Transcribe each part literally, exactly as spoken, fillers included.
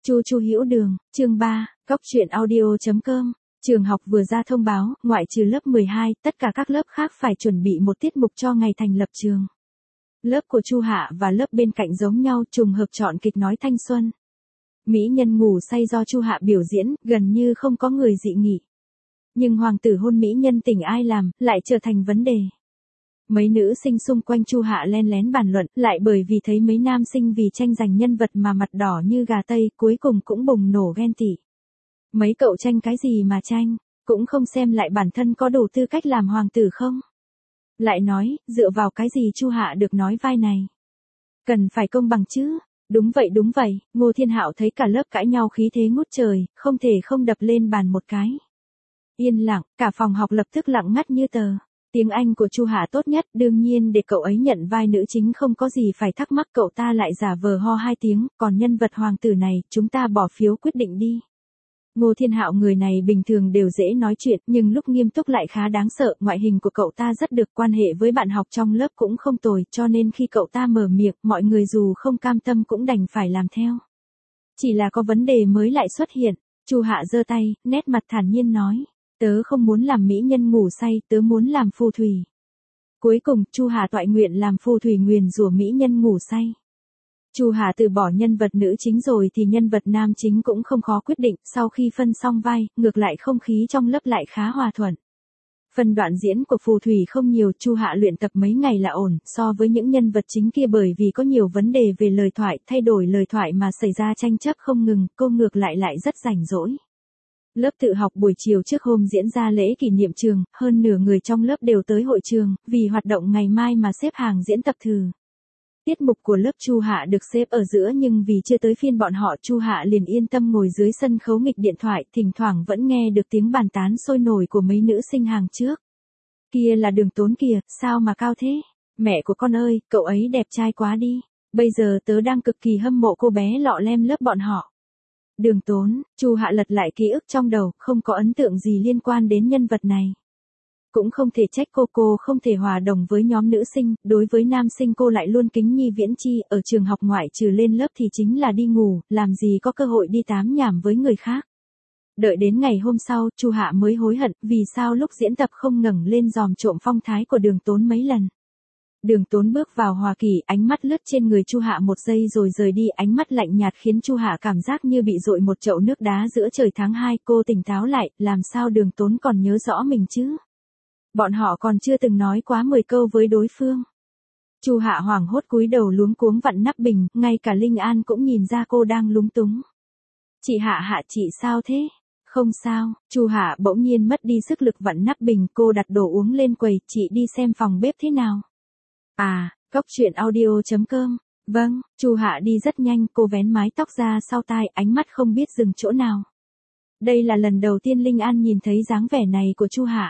Chu Chu Hữu Đường, chương ba, cóc truyện audio chấm com. Trường học vừa ra thông báo, ngoại trừ lớp mười hai, tất cả các lớp khác phải chuẩn bị một tiết mục cho ngày thành lập trường. Lớp của Chu Hạ và lớp bên cạnh giống nhau, trùng hợp chọn kịch nói thanh xuân. Mỹ nhân ngủ say do Chu Hạ biểu diễn, gần như không có người dị nghị. Nhưng hoàng tử hôn mỹ nhân tình ai làm, lại trở thành vấn đề. Mấy nữ sinh xung quanh Chu Hạ len lén bàn luận, lại bởi vì thấy mấy nam sinh vì tranh giành nhân vật mà mặt đỏ như gà tây, cuối cùng cũng bùng nổ ghen tị. Mấy cậu tranh cái gì mà tranh, cũng không xem lại bản thân có đủ tư cách làm hoàng tử không? Lại nói, dựa vào cái gì Chu Hạ được nói vai này? Cần phải công bằng chứ? Đúng vậy đúng vậy, Ngô Thiên Hạo thấy cả lớp cãi nhau khí thế ngút trời, không thể không đập lên bàn một cái. Yên lặng, cả phòng học lập tức lặng ngắt như tờ. Tiếng Anh của Chu Hạ tốt nhất, đương nhiên để cậu ấy nhận vai nữ chính không có gì phải thắc mắc, cậu ta lại giả vờ ho hai tiếng, còn nhân vật hoàng tử này, chúng ta bỏ phiếu quyết định đi. Ngô Thiên Hạo người này bình thường đều dễ nói chuyện, nhưng lúc nghiêm túc lại khá đáng sợ, ngoại hình của cậu ta rất được, quan hệ với bạn học trong lớp cũng không tồi, cho nên khi cậu ta mở miệng, mọi người dù không cam tâm cũng đành phải làm theo. Chỉ là có vấn đề mới lại xuất hiện, Chu Hạ giơ tay, nét mặt thản nhiên nói. Tớ không muốn làm mỹ nhân ngủ say, tớ muốn làm phù thủy. Cuối cùng, Chu Hà toại nguyện làm phù thủy nguyền rủa mỹ nhân ngủ say. Chu Hà từ bỏ nhân vật nữ chính rồi thì nhân vật nam chính cũng không khó quyết định, sau khi phân xong vai, ngược lại không khí trong lớp lại khá hòa thuận. Phần đoạn diễn của phù thủy không nhiều, Chu Hạ luyện tập mấy ngày là ổn, so với những nhân vật chính kia bởi vì có nhiều vấn đề về lời thoại, thay đổi lời thoại mà xảy ra tranh chấp không ngừng, cô ngược lại lại rất rảnh rỗi. Lớp tự học buổi chiều trước hôm diễn ra lễ kỷ niệm trường, hơn nửa người trong lớp đều tới hội trường, vì hoạt động ngày mai mà xếp hàng diễn tập thử. Tiết mục của lớp Chu Hạ được xếp ở giữa nhưng vì chưa tới phiên bọn họ, Chu Hạ liền yên tâm ngồi dưới sân khấu nghịch điện thoại, thỉnh thoảng vẫn nghe được tiếng bàn tán sôi nổi của mấy nữ sinh hàng trước. Kia là Đường Tốn kìa, sao mà cao thế? Mẹ của con ơi, cậu ấy đẹp trai quá đi. Bây giờ tớ đang cực kỳ hâm mộ cô bé lọ lem lớp bọn họ. Đường Tốn, Chu Hạ lật lại ký ức trong đầu, không có ấn tượng gì liên quan đến nhân vật này. Cũng không thể trách cô, cô không thể hòa đồng với nhóm nữ sinh, đối với nam sinh cô lại luôn kính nhi viễn chi, ở trường học ngoại trừ lên lớp thì chính là đi ngủ, làm gì có cơ hội đi tám nhảm với người khác. Đợi đến ngày hôm sau, Chu Hạ mới hối hận, vì sao lúc diễn tập không ngẩng lên dòm trộm phong thái của Đường Tốn mấy lần. Đường Tốn bước vào Hoa Kỳ, ánh mắt lướt trên người Chu Hạ một giây rồi rời đi, ánh mắt lạnh nhạt khiến Chu Hạ cảm giác như bị dội một chậu nước đá giữa trời tháng hai, cô tỉnh táo lại, làm sao Đường Tốn còn nhớ rõ mình chứ? Bọn họ còn chưa từng nói quá mười câu với đối phương. Chu Hạ hoảng hốt cúi đầu luống cuống vặn nắp bình, ngay cả Linh An cũng nhìn ra cô đang lúng túng. Chị Hạ Hạ, chị sao thế? Không sao, Chu Hạ bỗng nhiên mất đi sức lực vặn nắp bình, cô đặt đồ uống lên quầy, chị đi xem phòng bếp thế nào. À, cóc truyện audio chấm com. Vâng, Chu Hạ đi rất nhanh, cô vén mái tóc ra sau tai, ánh mắt không biết dừng chỗ nào. Đây là lần đầu tiên Linh An nhìn thấy dáng vẻ này của Chu Hạ.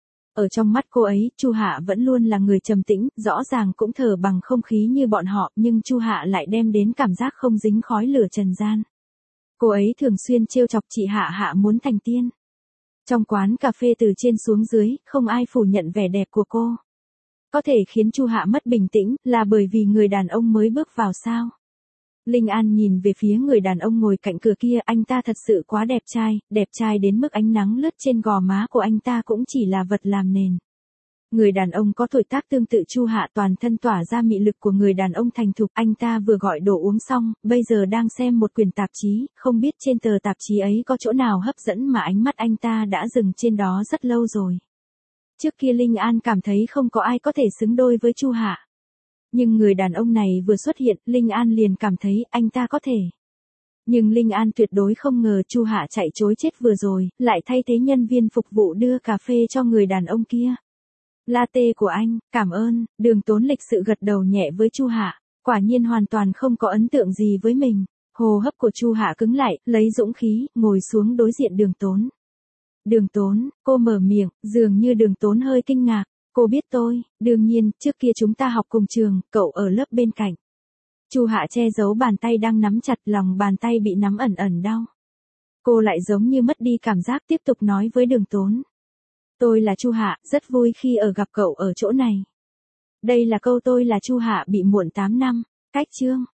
Ở trong mắt cô ấy, Chu Hạ vẫn luôn là người trầm tĩnh, rõ ràng cũng thở bằng không khí như bọn họ, nhưng Chu Hạ lại đem đến cảm giác không dính khói lửa trần gian. Cô ấy thường xuyên trêu chọc chị Hạ Hạ muốn thành tiên. Trong quán cà phê từ trên xuống dưới, không ai phủ nhận vẻ đẹp của cô. Có thể khiến Chu Hạ mất bình tĩnh, là bởi vì người đàn ông mới bước vào sao? Linh An nhìn về phía người đàn ông ngồi cạnh cửa kia, anh ta thật sự quá đẹp trai, đẹp trai đến mức ánh nắng lướt trên gò má của anh ta cũng chỉ là vật làm nền. Người đàn ông có tuổi tác tương tự Chu Hạ, toàn thân tỏa ra mị lực của người đàn ông thành thục, anh ta vừa gọi đồ uống xong, bây giờ đang xem một quyển tạp chí, không biết trên tờ tạp chí ấy có chỗ nào hấp dẫn mà ánh mắt anh ta đã dừng trên đó rất lâu rồi. Trước kia Linh An cảm thấy không có ai có thể xứng đôi với Chu Hạ. Nhưng người đàn ông này vừa xuất hiện, Linh An liền cảm thấy anh ta có thể. Nhưng Linh An tuyệt đối không ngờ Chu Hạ chạy trối chết vừa rồi, lại thay thế nhân viên phục vụ đưa cà phê cho người đàn ông kia. Latte của anh, cảm ơn. Đường Tốn lịch sự gật đầu nhẹ với Chu Hạ, quả nhiên hoàn toàn không có ấn tượng gì với mình. Hô hấp của Chu Hạ cứng lại, lấy dũng khí, ngồi xuống đối diện Đường Tốn. Đường Tốn, cô mở miệng, dường như Đường Tốn hơi kinh ngạc. Cô biết tôi, đương nhiên, trước kia chúng ta học cùng trường, cậu ở lớp bên cạnh. Chu Hạ che giấu bàn tay đang nắm chặt, lòng bàn tay bị nắm ẩn ẩn đau. Cô lại giống như mất đi cảm giác, tiếp tục nói với Đường Tốn. Tôi là Chu Hạ, rất vui khi ở gặp cậu ở chỗ này. Đây là câu tôi là Chu Hạ bị muộn tám năm, cách chương.